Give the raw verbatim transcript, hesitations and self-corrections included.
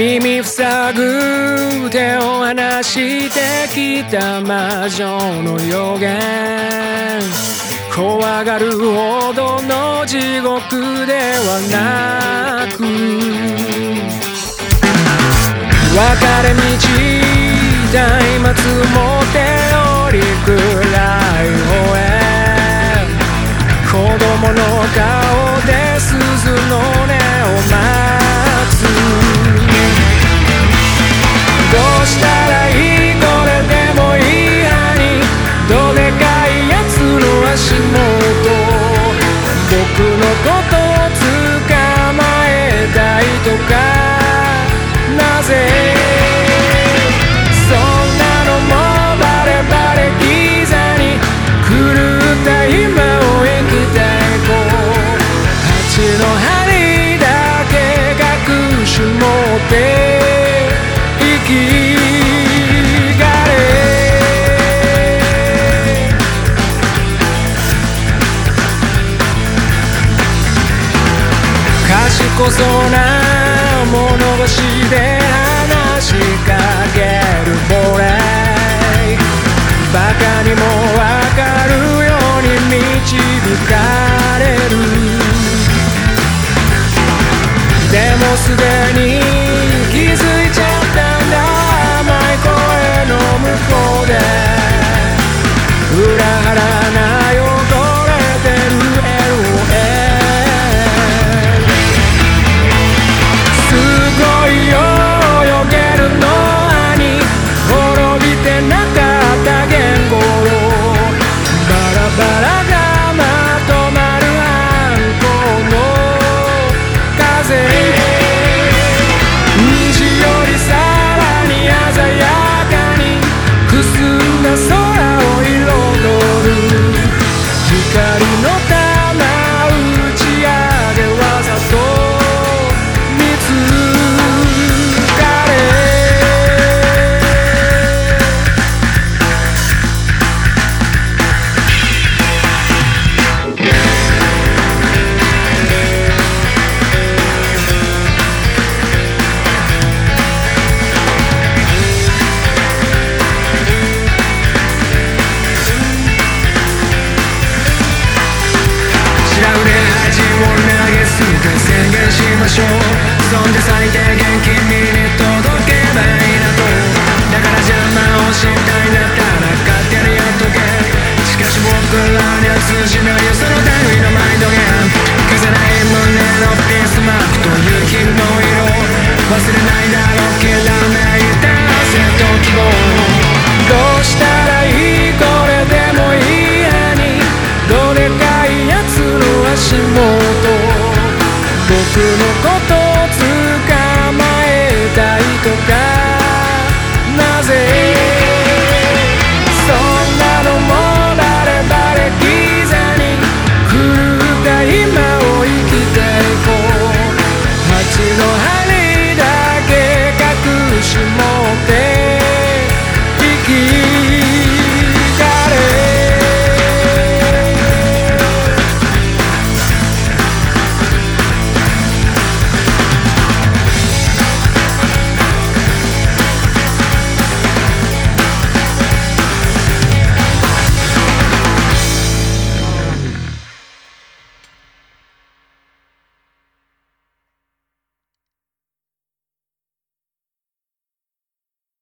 耳塞ぐ手を離してきた魔女の予言、怖がるほどの地獄ではなく、分かれ道松明も手をりくらい方へ、子供の顔で鈴の音を待つ。どうしたらいい、これでもいいハニー、どでかいやつの足元、僕のことを捕まえたいとか、なぜそんなのもバレバレギザに狂った今を生きていこう。蜂の針だけ隠し持って生きがれ。賢そうな物腰で話しかける俺、バカにもわかるように導かれる。でもすでに気づいちゃったんだ、甘い声の向こうで裏腹な汚れてる エルオーエル。 すごいよ泳げるのに滅びてなかった言語、バラバラがまとまるあんこの風、虹よりさらに鮮やかにくすんだ空を彩る光の玉打ち上げわざと見つかれ。宣言しましょう、そんで最低限君に届けばいいなと。だから邪魔をしたいんだったら勝手にやっとけ。しかし僕らには通じないよ